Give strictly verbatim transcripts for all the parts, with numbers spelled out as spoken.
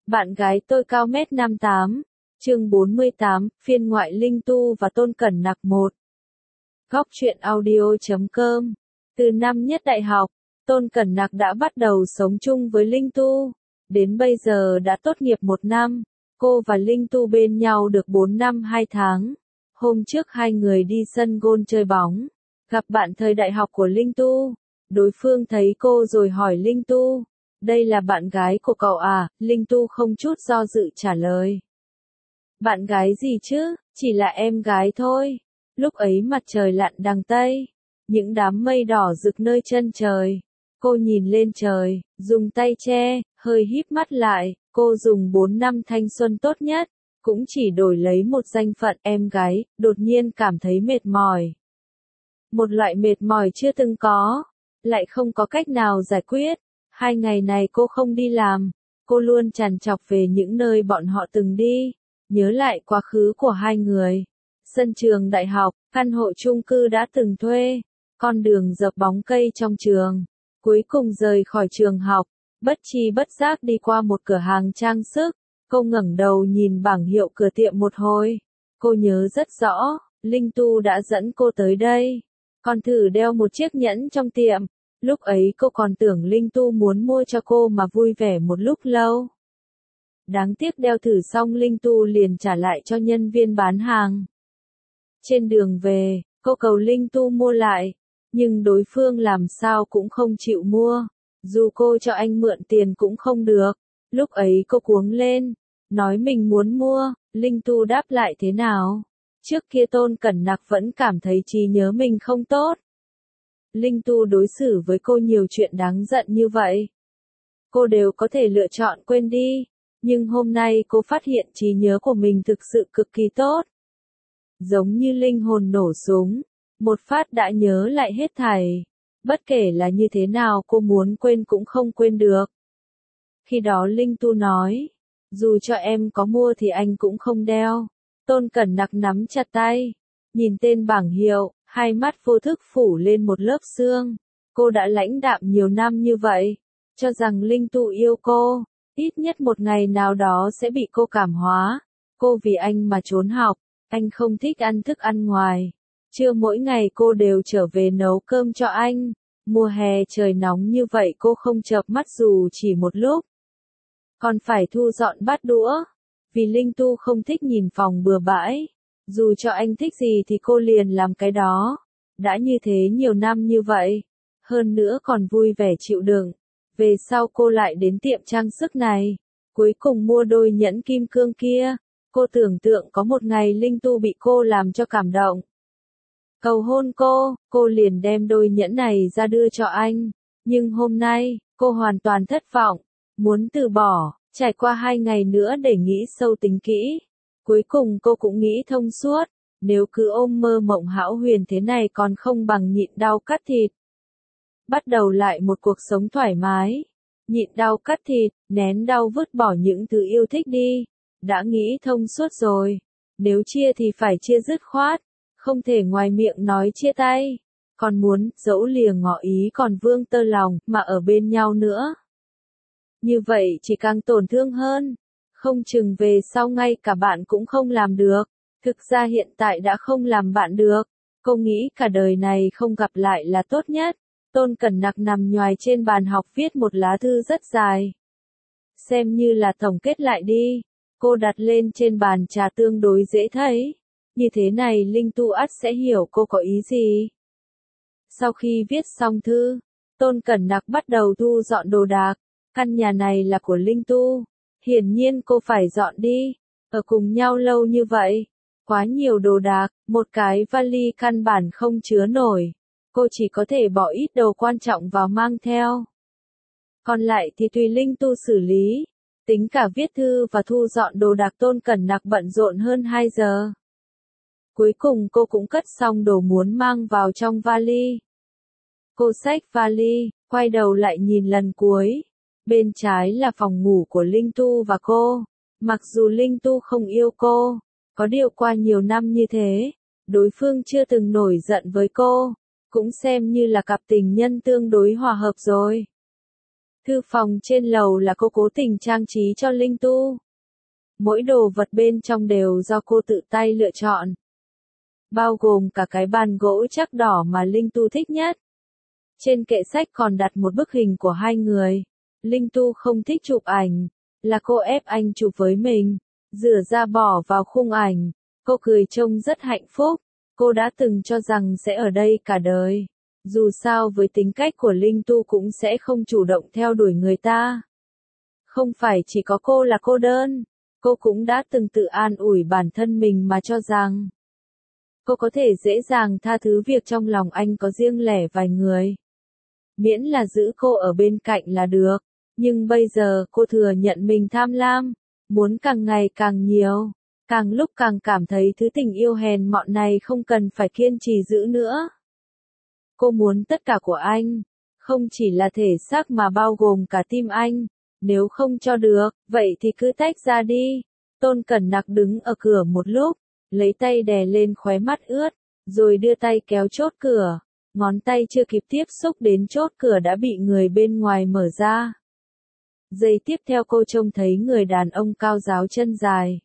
Bạn gái tôi cao mét năm tám. Chương bốn mươi tám, phiên ngoại Linh Tu và Tôn Cẩn Nặc một. Góc truyện audio chấm com. Từ năm nhất đại học, Tôn Cẩn Nặc đã bắt đầu sống chung với Linh Tu. Đến bây giờ đã tốt nghiệp một năm, cô và Linh Tu bên nhau được bốn năm hai tháng. Hôm trước hai người đi sân golf chơi bóng, gặp bạn thời đại học của Linh Tu. Đối phương thấy cô rồi hỏi Linh Tu, đây là bạn gái của cậu à? Linh Tu không chút do dự trả lời. Bạn gái gì chứ, chỉ là em gái thôi. Lúc ấy mặt trời lặn đằng Tây, những đám mây đỏ rực nơi chân trời. Cô nhìn lên trời, dùng tay che, hơi híp mắt lại, cô dùng bốn năm thanh xuân tốt nhất, cũng chỉ đổi lấy một danh phận em gái, đột nhiên cảm thấy mệt mỏi. Một loại mệt mỏi chưa từng có, lại không có cách nào giải quyết. Hai ngày này cô không đi làm, cô luôn trằn trọc về những nơi bọn họ từng đi, nhớ lại quá khứ của hai người. Sân trường đại học, căn hộ chung cư đã từng thuê, con đường dợp bóng cây trong trường. Cuối cùng rời khỏi trường học, bất tri bất giác đi qua một cửa hàng trang sức. Cô ngẩng đầu nhìn bảng hiệu cửa tiệm một hồi. Cô nhớ rất rõ, Linh Tu đã dẫn cô tới đây. Còn thử đeo một chiếc nhẫn trong tiệm. Lúc ấy cô còn tưởng Linh Tu muốn mua cho cô mà vui vẻ một lúc lâu. Đáng tiếc đeo thử xong Linh Tu liền trả lại cho nhân viên bán hàng. Trên đường về, cô cầu Linh Tu mua lại, nhưng đối phương làm sao cũng không chịu mua. Dù cô cho anh mượn tiền cũng không được. Lúc ấy cô cuống lên, nói mình muốn mua. Linh Tu đáp lại thế nào? Trước kia Tôn Cẩn Nặc vẫn cảm thấy trí nhớ mình không tốt. Linh Tu đối xử với cô nhiều chuyện đáng giận như vậy. Cô đều có thể lựa chọn quên đi. Nhưng hôm nay cô phát hiện trí nhớ của mình thực sự cực kỳ tốt. Giống như linh hồn nổ súng. Một phát đã nhớ lại hết thảy. Bất kể là như thế nào cô muốn quên cũng không quên được. Khi đó Linh Tu nói, dù cho em có mua thì anh cũng không đeo. Tôn Cẩn Nặc nắm chặt tay, nhìn tên bảng hiệu, hai mắt vô thức phủ lên một lớp sương. Cô đã lãnh đạm nhiều năm như vậy, cho rằng Linh Tu yêu cô, ít nhất một ngày nào đó sẽ bị cô cảm hóa. Cô vì anh mà trốn học, anh không thích ăn thức ăn ngoài. Trưa mỗi ngày cô đều trở về nấu cơm cho anh. Mùa hè trời nóng như vậy cô không chợp mắt dù chỉ một lúc. Còn phải thu dọn bát đũa. Vì Linh Tu không thích nhìn phòng bừa bãi. Dù cho anh thích gì thì cô liền làm cái đó. Đã như thế nhiều năm như vậy. Hơn nữa còn vui vẻ chịu đựng. Về sau cô lại đến tiệm trang sức này. Cuối cùng mua đôi nhẫn kim cương kia. Cô tưởng tượng có một ngày Linh Tu bị cô làm cho cảm động. Cầu hôn cô, cô liền đem đôi nhẫn này ra đưa cho anh. Nhưng hôm nay, cô hoàn toàn thất vọng. Muốn từ bỏ, trải qua hai ngày nữa để nghĩ sâu tính kỹ. Cuối cùng cô cũng nghĩ thông suốt. Nếu cứ ôm mơ mộng hão huyền thế này còn không bằng nhịn đau cắt thịt. Bắt đầu lại một cuộc sống thoải mái. Nhịn đau cắt thịt, nén đau vứt bỏ những thứ yêu thích đi. Đã nghĩ thông suốt rồi. Nếu chia thì phải chia dứt khoát. Không thể ngoài miệng nói chia tay. Còn muốn, dẫu lìa ngỏ ý còn vương tơ lòng, mà ở bên nhau nữa. Như vậy chỉ càng tổn thương hơn. Không chừng về sau ngay cả bạn cũng không làm được. Thực ra hiện tại đã không làm bạn được. Cô nghĩ cả đời này không gặp lại là tốt nhất. Tôn Cẩn Nặc nằm nhoài trên bàn học viết một lá thư rất dài. Xem như là tổng kết lại đi. Cô đặt lên trên bàn trà tương đối dễ thấy. Như thế này Linh Tu ắt sẽ hiểu cô có ý gì. Sau khi viết xong thư, Tôn Cẩn Nặc bắt đầu thu dọn đồ đạc. Căn nhà này là của Linh Tu. Hiển nhiên cô phải dọn đi. Ở cùng nhau lâu như vậy. Quá nhiều đồ đạc, một cái vali căn bản không chứa nổi. Cô chỉ có thể bỏ ít đồ quan trọng vào mang theo. Còn lại thì tùy Linh Tu xử lý. Tính cả viết thư và thu dọn đồ đạc Tôn Cẩn Nặc bận rộn hơn hai giờ. Cuối cùng cô cũng cất xong đồ muốn mang vào trong vali. Cô xách vali, quay đầu lại nhìn lần cuối. Bên trái là phòng ngủ của Linh Tu và cô. Mặc dù Linh Tu không yêu cô, có điều qua nhiều năm như thế, đối phương chưa từng nổi giận với cô, cũng xem như là cặp tình nhân tương đối hòa hợp rồi. Thư phòng trên lầu là cô cố tình trang trí cho Linh Tu. Mỗi đồ vật bên trong đều do cô tự tay lựa chọn. Bao gồm cả cái bàn gỗ chắc đỏ mà Linh Tu thích nhất. Trên kệ sách còn đặt một bức hình của hai người. Linh Tu không thích chụp ảnh, là cô ép anh chụp với mình, rửa ra bỏ vào khung ảnh. Cô cười trông rất hạnh phúc, cô đã từng cho rằng sẽ ở đây cả đời. Dù sao với tính cách của Linh Tu cũng sẽ không chủ động theo đuổi người ta. Không phải chỉ có cô là cô đơn, cô cũng đã từng tự an ủi bản thân mình mà cho rằng cô có thể dễ dàng tha thứ việc trong lòng anh có riêng lẻ vài người. Miễn là giữ cô ở bên cạnh là được, nhưng bây giờ cô thừa nhận mình tham lam, muốn càng ngày càng nhiều, càng lúc càng cảm thấy thứ tình yêu hèn mọn này không cần phải kiên trì giữ nữa. Cô muốn tất cả của anh, không chỉ là thể xác mà bao gồm cả tim anh, nếu không cho được, vậy thì cứ tách ra đi. Tôn Cẩn Nặc đứng ở cửa một lúc, lấy tay đè lên khóe mắt ướt, rồi đưa tay kéo chốt cửa, ngón tay chưa kịp tiếp xúc đến chốt cửa đã bị người bên ngoài mở ra. Giây tiếp theo cô trông thấy người đàn ông cao ráo chân dài,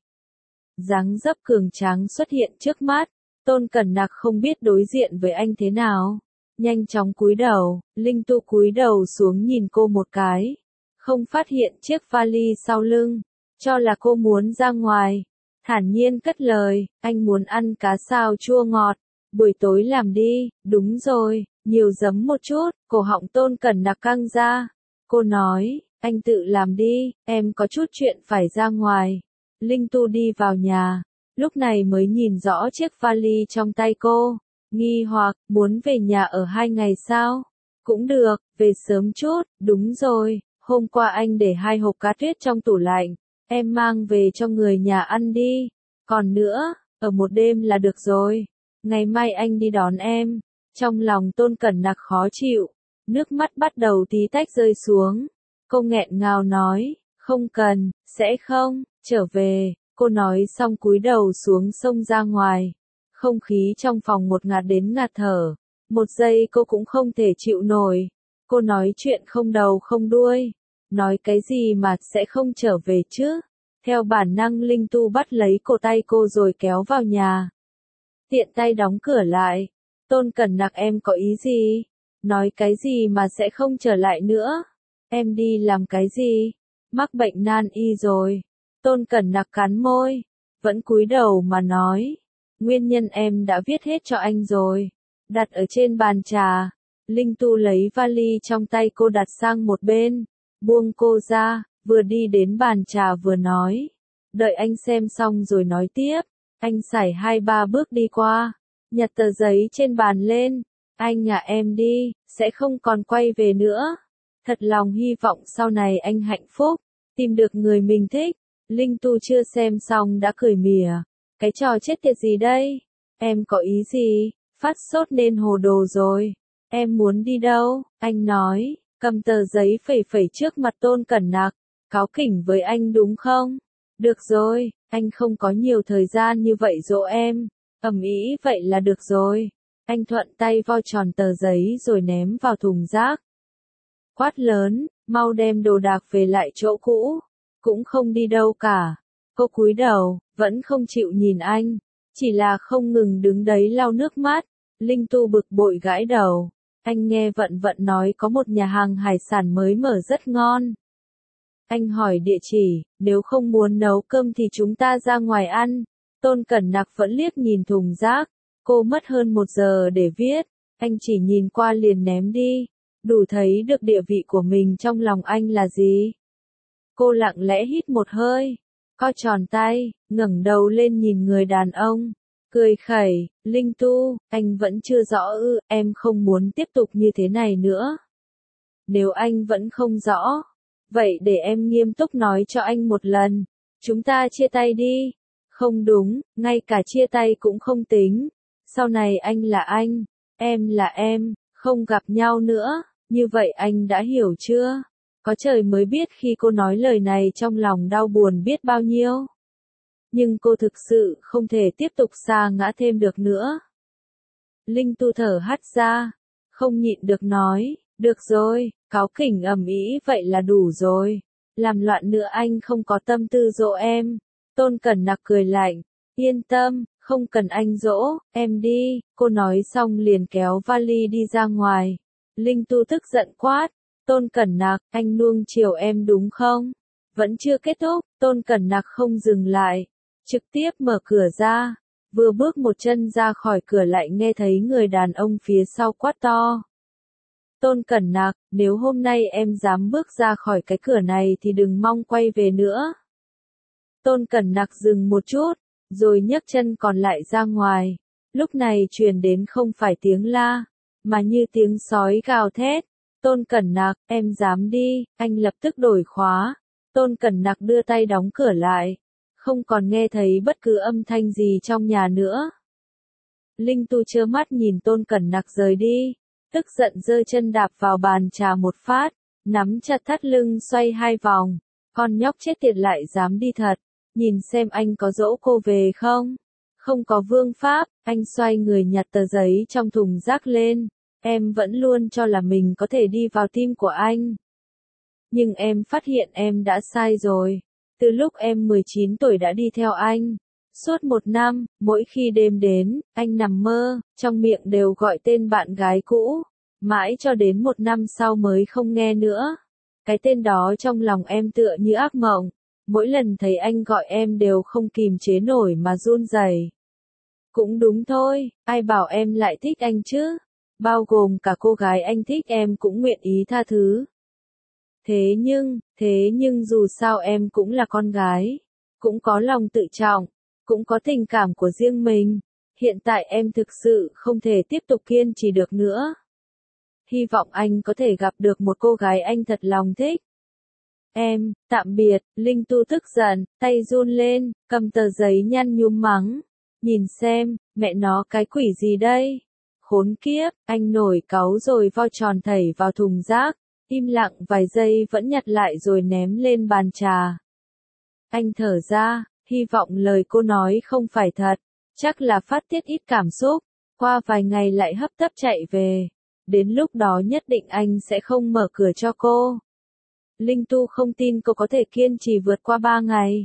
dáng dấp cường tráng xuất hiện trước mắt. Tôn Cẩn Nặc không biết đối diện với anh thế nào, nhanh chóng cúi đầu. Linh Tu cúi đầu xuống nhìn cô một cái, không phát hiện chiếc vali sau lưng, cho là cô muốn ra ngoài, thản nhiên cất lời, anh muốn ăn cá sao chua ngọt, buổi tối làm đi. Đúng rồi, nhiều giấm một chút. Cổ họng Tôn Cẩn Nặc căng ra, cô nói, anh tự làm đi, em có chút chuyện phải ra ngoài. Linh Tu đi vào nhà, lúc này mới nhìn rõ chiếc vali trong tay cô, nghi hoặc, muốn về nhà ở hai ngày sao? Cũng được, về sớm chút. Đúng rồi, hôm qua anh để hai hộp cá tuyết trong tủ lạnh, em mang về cho người nhà ăn đi. Còn nữa, ở một đêm là được rồi, ngày mai anh đi đón em. Trong lòng Tôn Cẩn Nặc khó chịu, nước mắt bắt đầu tí tách rơi xuống. Cô nghẹn ngào nói, không cần, sẽ không, trở về. Cô nói xong cúi đầu xuống xông ra ngoài. Không khí trong phòng một ngạt đến ngạt thở. Một giây cô cũng không thể chịu nổi. Cô nói chuyện không đầu không đuôi. Nói cái gì mà sẽ không trở về chứ? Theo bản năng Linh Tu bắt lấy cổ tay cô rồi kéo vào nhà. Tiện tay đóng cửa lại. Tôn Cẩn Nặc, em có ý gì? Nói cái gì mà sẽ không trở lại nữa? Em đi làm cái gì? Mắc bệnh nan y rồi. Tôn Cẩn Nặc cắn môi, vẫn cúi đầu mà nói. Nguyên nhân em đã viết hết cho anh rồi. Đặt ở trên bàn trà. Linh Tu lấy vali trong tay cô đặt sang một bên, buông cô ra, vừa đi đến bàn trà vừa nói. Đợi anh xem xong rồi nói tiếp. Anh sải hai ba bước đi qua, nhặt tờ giấy trên bàn lên. Anh nhà em đi, sẽ không còn quay về nữa. Thật lòng hy vọng sau này anh hạnh phúc, tìm được người mình thích. Linh Tu chưa xem xong đã cười mỉa. Cái trò chết tiệt gì đây? Em có ý gì? Phát sốt nên hồ đồ rồi. Em muốn đi đâu? Anh nói, cầm tờ giấy phẩy phẩy trước mặt Tôn Cẩn Nặc. Cáu kỉnh với anh đúng không? Được rồi, anh không có nhiều thời gian như vậy dỗ em. Ầm ĩ vậy là được rồi. Anh thuận tay vo tròn tờ giấy rồi ném vào thùng rác. Quát lớn, mau đem đồ đạc về lại chỗ cũ. Cũng không đi đâu cả. Cô cúi đầu, vẫn không chịu nhìn anh. Chỉ là không ngừng đứng đấy lau nước mắt. Linh Tu bực bội gãi đầu. Anh nghe vận vận nói có một nhà hàng hải sản mới mở rất ngon. Anh hỏi địa chỉ, nếu không muốn nấu cơm thì chúng ta ra ngoài ăn. Tôn Cẩn Nặc vẫn liếc nhìn thùng rác. Cô mất hơn một giờ để viết. Anh chỉ nhìn qua liền ném đi. Đủ thấy được địa vị của mình trong lòng anh là gì. Cô lặng lẽ hít một hơi, co tròn tay, ngẩng đầu lên nhìn người đàn ông, cười khẩy. Linh Tu, anh vẫn chưa rõ ư? Em không muốn tiếp tục như thế này nữa. Nếu anh vẫn không rõ, vậy để em nghiêm túc nói cho anh một lần. Chúng ta chia tay đi. Không đúng, ngay cả chia tay cũng không tính. Sau này anh là anh, em là em, không gặp nhau nữa. Như vậy anh đã hiểu chưa? Có trời mới biết khi cô nói lời này trong lòng đau buồn biết bao nhiêu. Nhưng cô thực sự không thể tiếp tục sa ngã thêm được nữa. Linh Tu thở hắt ra, không nhịn được nói, Được rồi, cáu kỉnh ầm ĩ vậy là đủ rồi. Làm loạn nữa anh không có tâm tư dỗ em. Tôn Cẩn Nặc cười lạnh. Yên tâm, không cần anh dỗ, em đi. Cô nói xong liền kéo vali đi ra ngoài. Linh Tu tức giận quát. Tôn Cẩn Nặc, anh nuông chiều em đúng không? Vẫn chưa kết thúc, Tôn Cẩn Nặc không dừng lại. Trực tiếp mở cửa ra. Vừa bước một chân ra khỏi cửa lại nghe thấy người đàn ông phía sau quát to. Tôn Cẩn Nặc, nếu hôm nay em dám bước ra khỏi cái cửa này thì đừng mong quay về nữa. Tôn Cẩn Nặc dừng một chút, rồi nhấc chân còn lại ra ngoài. Lúc này truyền đến không phải tiếng la, mà như tiếng sói gào thét. Tôn Cẩn Nặc, em dám đi, anh lập tức đổi khóa. Tôn Cẩn Nặc đưa tay đóng cửa lại, không còn nghe thấy bất cứ âm thanh gì trong nhà nữa. Linh Tu trơ mắt nhìn Tôn Cẩn Nặc rời đi, tức giận giơ chân đạp vào bàn trà một phát, nắm chặt thắt lưng xoay hai vòng. Con nhóc chết tiệt lại dám đi thật, nhìn xem anh có dỗ cô về không? Không có vương pháp, anh xoay người nhặt tờ giấy trong thùng rác lên. Em vẫn luôn cho là mình có thể đi vào tim của anh. Nhưng em phát hiện em đã sai rồi. Từ lúc em mười chín tuổi đã đi theo anh. Suốt một năm, mỗi khi đêm đến, anh nằm mơ, trong miệng đều gọi tên bạn gái cũ. Mãi cho đến một năm sau mới không nghe nữa. Cái tên đó trong lòng em tựa như ác mộng. Mỗi lần thấy anh gọi em đều không kìm chế nổi mà run rẩy. Cũng đúng thôi, ai bảo em lại thích anh chứ? Bao gồm cả cô gái anh thích em cũng nguyện ý tha thứ. Thế nhưng, thế nhưng dù sao em cũng là con gái, cũng có lòng tự trọng, cũng có tình cảm của riêng mình. Hiện tại em thực sự không thể tiếp tục kiên trì được nữa. Hy vọng anh có thể gặp được một cô gái anh thật lòng thích. Em, tạm biệt. Linh Tu tức giận, tay run lên, cầm tờ giấy nhăn nhúm mắng. Nhìn xem, mẹ nó cái quỷ gì đây? Khốn kiếp, anh nổi cáu rồi vo tròn thảy vào thùng rác, im lặng vài giây vẫn nhặt lại rồi ném lên bàn trà. Anh thở ra, hy vọng lời cô nói không phải thật, chắc là phát tiết ít cảm xúc, qua vài ngày lại hấp tấp chạy về. Đến lúc đó nhất định anh sẽ không mở cửa cho cô. Linh Tu không tin cô có thể kiên trì vượt qua ba ngày.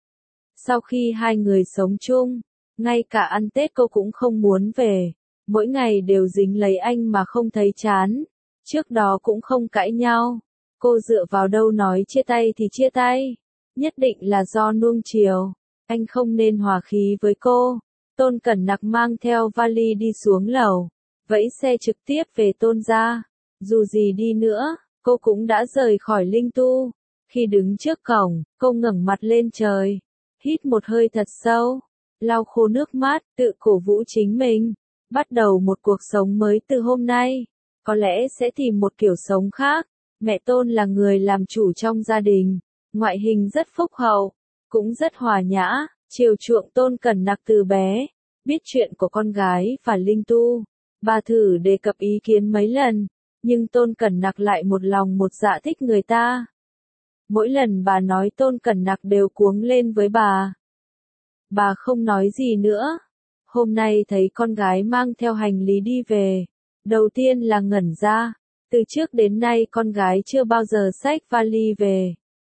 Sau khi hai người sống chung, ngay cả ăn Tết cô cũng không muốn về. Mỗi ngày đều dính lấy anh mà không thấy chán. Trước đó cũng không cãi nhau. Cô dựa vào đâu nói chia tay thì chia tay. Nhất định là do nuông chiều. Anh không nên hòa khí với cô. Tôn Cẩn Nặc mang theo vali đi xuống lầu. Vẫy xe trực tiếp về Tôn gia. Dù gì đi nữa, cô cũng đã rời khỏi Linh Tu. Khi đứng trước cổng, cô ngẩng mặt lên trời. Hít một hơi thật sâu. Lau khô nước mắt, tự cổ vũ chính mình. Bắt đầu một cuộc sống mới từ hôm nay. Có lẽ sẽ tìm một kiểu sống khác. Mẹ Tôn là người làm chủ trong gia đình. Ngoại hình rất phúc hậu. Cũng rất hòa nhã. Chiều chuộng Tôn Cẩn Nặc từ bé. Biết chuyện của con gái và Linh Tu. Bà thử đề cập ý kiến mấy lần. Nhưng Tôn Cẩn Nặc lại một lòng một dạ thích người ta. Mỗi lần bà nói Tôn Cẩn Nặc đều cuống lên với bà. Bà không nói gì nữa. Hôm nay thấy con gái mang theo hành lý đi về. Đầu tiên là ngẩn ra. Từ trước đến nay con gái chưa bao giờ xách vali về.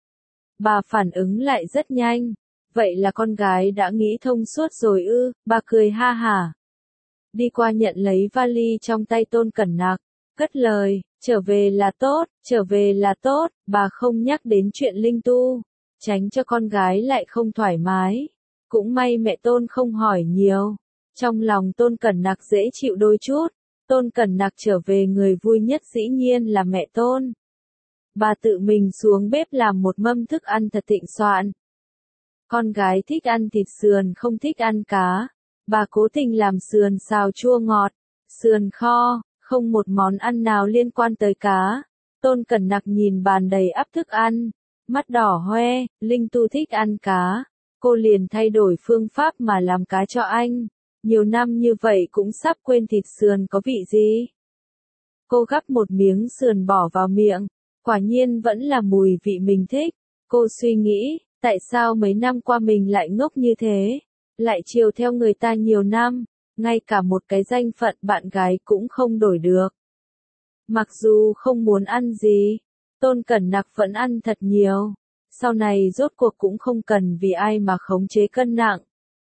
Bà phản ứng lại rất nhanh. Vậy là con gái đã nghĩ thông suốt rồi ư, bà cười ha hả. Đi qua nhận lấy vali trong tay Tôn Cẩn Nặc. Cất lời, trở về là tốt, trở về là tốt, bà không nhắc đến chuyện Linh Tu. Tránh cho con gái lại không thoải mái. Cũng may mẹ Tôn không hỏi nhiều. Trong lòng Tôn Cẩn Nặc dễ chịu đôi chút. Tôn Cẩn Nặc trở về người vui nhất dĩ nhiên là mẹ Tôn. Bà tự mình xuống bếp làm một mâm thức ăn thật thịnh soạn. Con gái thích ăn thịt sườn không thích ăn cá. Bà cố tình làm sườn xào chua ngọt, sườn kho, không một món ăn nào liên quan tới cá. Tôn Cẩn Nặc nhìn bàn đầy ắp thức ăn, mắt đỏ hoe. Linh Tu thích ăn cá. Cô liền thay đổi phương pháp mà làm cá cho anh. Nhiều năm như vậy cũng sắp quên thịt sườn có vị gì. Cô gắp một miếng sườn bỏ vào miệng. Quả nhiên vẫn là mùi vị mình thích. Cô suy nghĩ, tại sao mấy năm qua mình lại ngốc như thế? Lại chiều theo người ta nhiều năm. Ngay cả một cái danh phận bạn gái cũng không đổi được. Mặc dù không muốn ăn gì, Tôn Cẩn Nặc vẫn ăn thật nhiều. Sau này rốt cuộc cũng không cần vì ai mà khống chế cân nặng.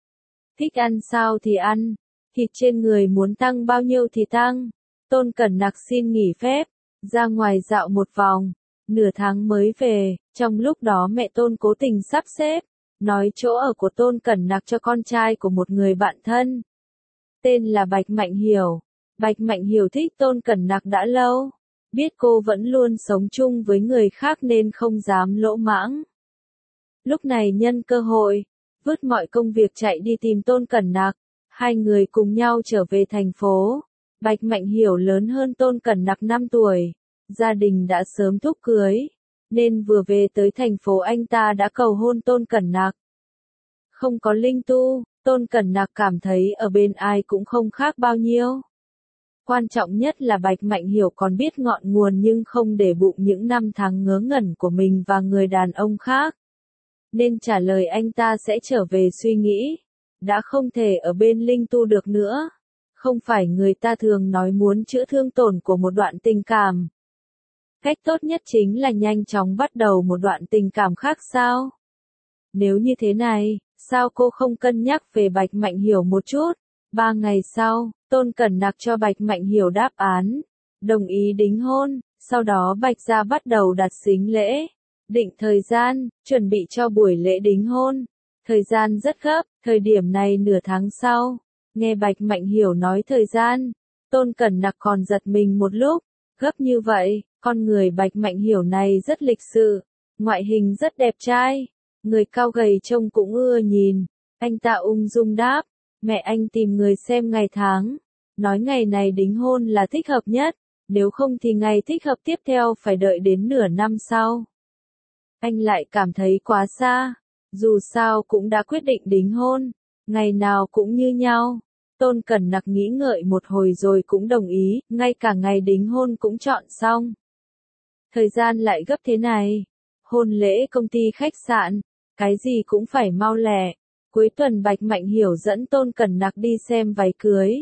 Thích ăn sao thì ăn, thịt trên người muốn tăng bao nhiêu thì tăng. Tôn Cẩn Nặc xin nghỉ phép, ra ngoài dạo một vòng, nửa tháng mới về, trong lúc đó mẹ Tôn cố tình sắp xếp, nói chỗ ở của Tôn Cẩn Nặc cho con trai của một người bạn thân. Tên là Bạch Mạnh Hiểu. Bạch Mạnh Hiểu thích Tôn Cẩn Nặc đã lâu, biết cô vẫn luôn sống chung với người khác nên không dám lỗ mãng. Lúc này nhân cơ hội, vứt mọi công việc chạy đi tìm Tôn Cẩn Nặc, hai người cùng nhau trở về thành phố. Bạch Mạnh Hiểu lớn hơn Tôn Cẩn Nặc năm tuổi, gia đình đã sớm thúc cưới, nên vừa về tới thành phố anh ta đã cầu hôn Tôn Cẩn Nặc. Không có Linh Tu, Tôn Cẩn Nặc cảm thấy ở bên ai cũng không khác bao nhiêu. Quan trọng nhất là Bạch Mạnh Hiểu còn biết ngọn nguồn nhưng không để bụng những năm tháng ngớ ngẩn của mình và người đàn ông khác. Nên trả lời anh ta sẽ trở về suy nghĩ, đã không thể ở bên Linh Tu được nữa. Không phải người ta thường nói muốn chữa thương tổn của một đoạn tình cảm. Cách tốt nhất chính là nhanh chóng bắt đầu một đoạn tình cảm khác sao? Nếu như thế này, sao cô không cân nhắc về Bạch Mạnh Hiểu một chút? Ba ngày sau, Tôn Cẩn Nặc cho Bạch Mạnh Hiểu đáp án, đồng ý đính hôn, sau đó Bạch gia bắt đầu đặt sính lễ, định thời gian, chuẩn bị cho buổi lễ đính hôn. Thời gian rất gấp, thời điểm này nửa tháng sau. Nghe Bạch Mạnh Hiểu nói thời gian, Tôn Cẩn Nặc còn giật mình một lúc, gấp như vậy, con người Bạch Mạnh Hiểu này rất lịch sự, ngoại hình rất đẹp trai, người cao gầy trông cũng ưa nhìn, anh ta ung dung đáp, mẹ anh tìm người xem ngày tháng, nói ngày này đính hôn là thích hợp nhất, nếu không thì ngày thích hợp tiếp theo phải đợi đến nửa năm sau. Anh lại cảm thấy quá xa, dù sao cũng đã quyết định đính hôn. Ngày nào cũng như nhau. Tôn Cẩn Nặc nghĩ ngợi một hồi rồi cũng đồng ý, ngay cả ngày đính hôn cũng chọn xong. Thời gian lại gấp thế này. Hôn lễ công ty khách sạn, cái gì cũng phải mau lẹ. Cuối tuần Bạch Mạnh Hiểu dẫn Tôn Cẩn Nặc đi xem váy cưới.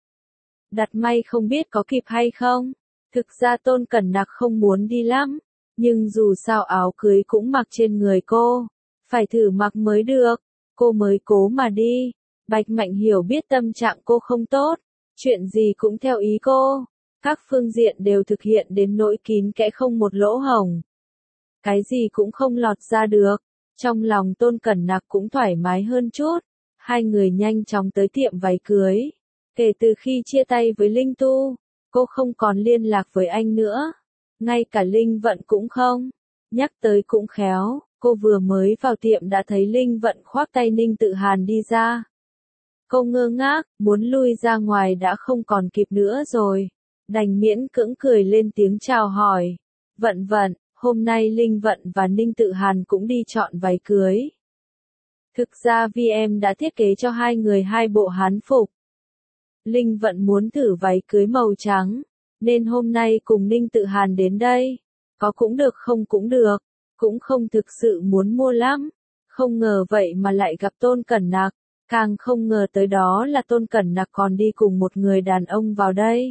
Đặt may không biết có kịp hay không. Thực ra Tôn Cẩn Nặc không muốn đi lắm, nhưng dù sao áo cưới cũng mặc trên người cô, phải thử mặc mới được. Cô mới cố mà đi. Bạch Mạnh Hiểu biết tâm trạng cô không tốt, chuyện gì cũng theo ý cô, các phương diện đều thực hiện đến nỗi kín kẽ không một lỗ hổng. Cái gì cũng không lọt ra được. Trong lòng Tôn Cẩn Nặc cũng thoải mái hơn chút. Hai người nhanh chóng tới tiệm váy cưới. Kể từ khi chia tay với Linh Tu, cô không còn liên lạc với anh nữa. Ngay cả Linh Vận cũng không. Nhắc tới cũng khéo. Cô vừa mới vào tiệm đã thấy Linh Vận khoác tay Ninh Tự Hàn đi ra. Cô ngơ ngác, muốn lui ra ngoài đã không còn kịp nữa rồi. Đành miễn cưỡng cười lên tiếng chào hỏi. Vận Vận, hôm nay Linh Vận và Ninh Tự Hàn cũng đi chọn váy cưới. Thực ra vê em đã thiết kế cho hai người hai bộ hán phục. Linh Vận muốn thử váy cưới màu trắng, nên hôm nay cùng Ninh Tự Hàn đến đây. Có cũng được không cũng được. Cũng không thực sự muốn mua lắm, không ngờ vậy mà lại gặp Tôn Cẩn Nặc, càng không ngờ tới đó là Tôn Cẩn Nặc còn đi cùng một người đàn ông vào đây.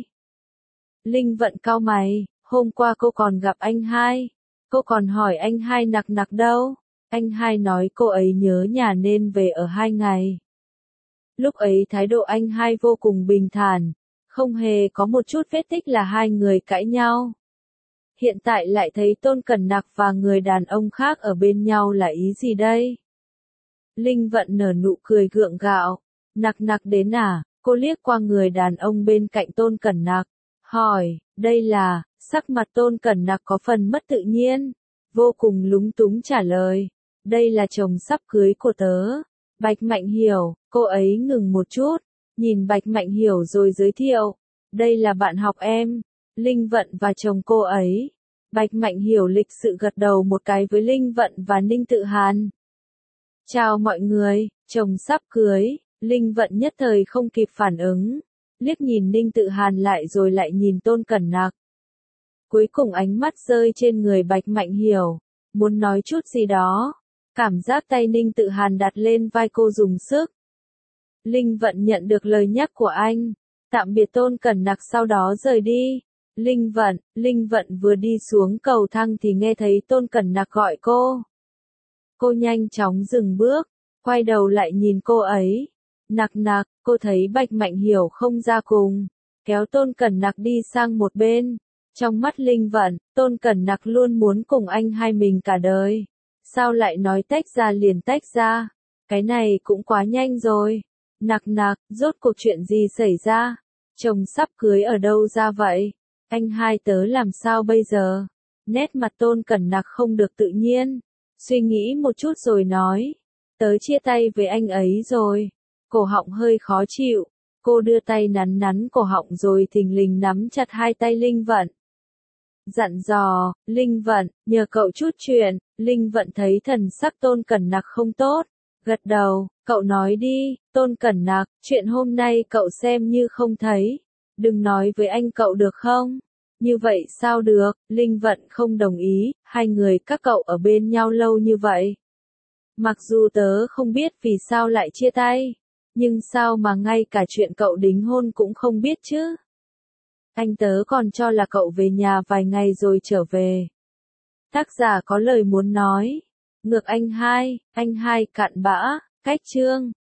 Linh Vận cau mày, hôm qua cô còn gặp anh hai, cô còn hỏi anh hai Nặc Nặc đâu, anh hai nói cô ấy nhớ nhà nên về ở hai ngày. Lúc ấy thái độ anh hai vô cùng bình thản, không hề có một chút vết tích là hai người cãi nhau. Hiện tại lại thấy Tôn Cẩn Nặc và người đàn ông khác ở bên nhau là ý gì đây? Linh Vận nở nụ cười gượng gạo. Nặc Nặc đến à? Cô liếc qua người đàn ông bên cạnh Tôn Cẩn Nặc. Hỏi, đây là, sắc mặt Tôn Cẩn Nặc có phần mất tự nhiên. Vô cùng lúng túng trả lời. Đây là chồng sắp cưới của tớ. Bạch Mạnh Hiểu, cô ấy ngừng một chút. Nhìn Bạch Mạnh Hiểu rồi giới thiệu. Đây là bạn học em. Linh Vận và chồng cô ấy. Bạch Mạnh Hiểu lịch sự gật đầu một cái với Linh Vận và Ninh Tự Hàn. Chào mọi người, chồng sắp cưới. Linh Vận nhất thời không kịp phản ứng. Liếc nhìn Ninh Tự Hàn lại rồi lại nhìn Tôn Cẩn Nặc. Cuối cùng ánh mắt rơi trên người Bạch Mạnh Hiểu. Muốn nói chút gì đó. Cảm giác tay Ninh Tự Hàn đặt lên vai cô dùng sức. Linh Vận nhận được lời nhắc của anh. Tạm biệt Tôn Cẩn Nặc sau đó rời đi. Linh Vận, Linh Vận vừa đi xuống cầu thang thì nghe thấy Tôn Cẩn Nặc gọi cô. Cô nhanh chóng dừng bước, quay đầu lại nhìn cô ấy. Nặc nặc, cô thấy Bạch Mạnh Hiểu không ra cùng, kéo Tôn Cẩn Nặc đi sang một bên. Trong mắt Linh Vận, Tôn Cẩn Nặc luôn muốn cùng anh hai mình cả đời. Sao lại nói tách ra liền tách ra? Cái này cũng quá nhanh rồi. Nặc nặc, rốt cuộc chuyện gì xảy ra? Chồng sắp cưới ở đâu ra vậy? Anh hai tớ làm sao bây giờ? Nét mặt Tôn Cẩn Nặc không được tự nhiên. Suy nghĩ một chút rồi nói. Tớ chia tay với anh ấy rồi. Cổ họng hơi khó chịu. Cô đưa tay nắn nắn cổ họng rồi thình lình nắm chặt hai tay Linh Vận. Dặn dò, Linh Vận, nhờ cậu chút chuyện. Linh Vận thấy thần sắc Tôn Cẩn Nặc không tốt. Gật đầu, cậu nói đi, Tôn Cẩn Nặc, chuyện hôm nay cậu xem như không thấy. Đừng nói với anh cậu được không? Như vậy sao được, Linh Vận không đồng ý, hai người các cậu ở bên nhau lâu như vậy. Mặc dù tớ không biết vì sao lại chia tay, nhưng sao mà ngay cả chuyện cậu đính hôn cũng không biết chứ? Anh tớ còn cho là cậu về nhà vài ngày rồi trở về. Tác giả có lời muốn nói. Ngược anh hai, anh hai cặn bã, cách chương.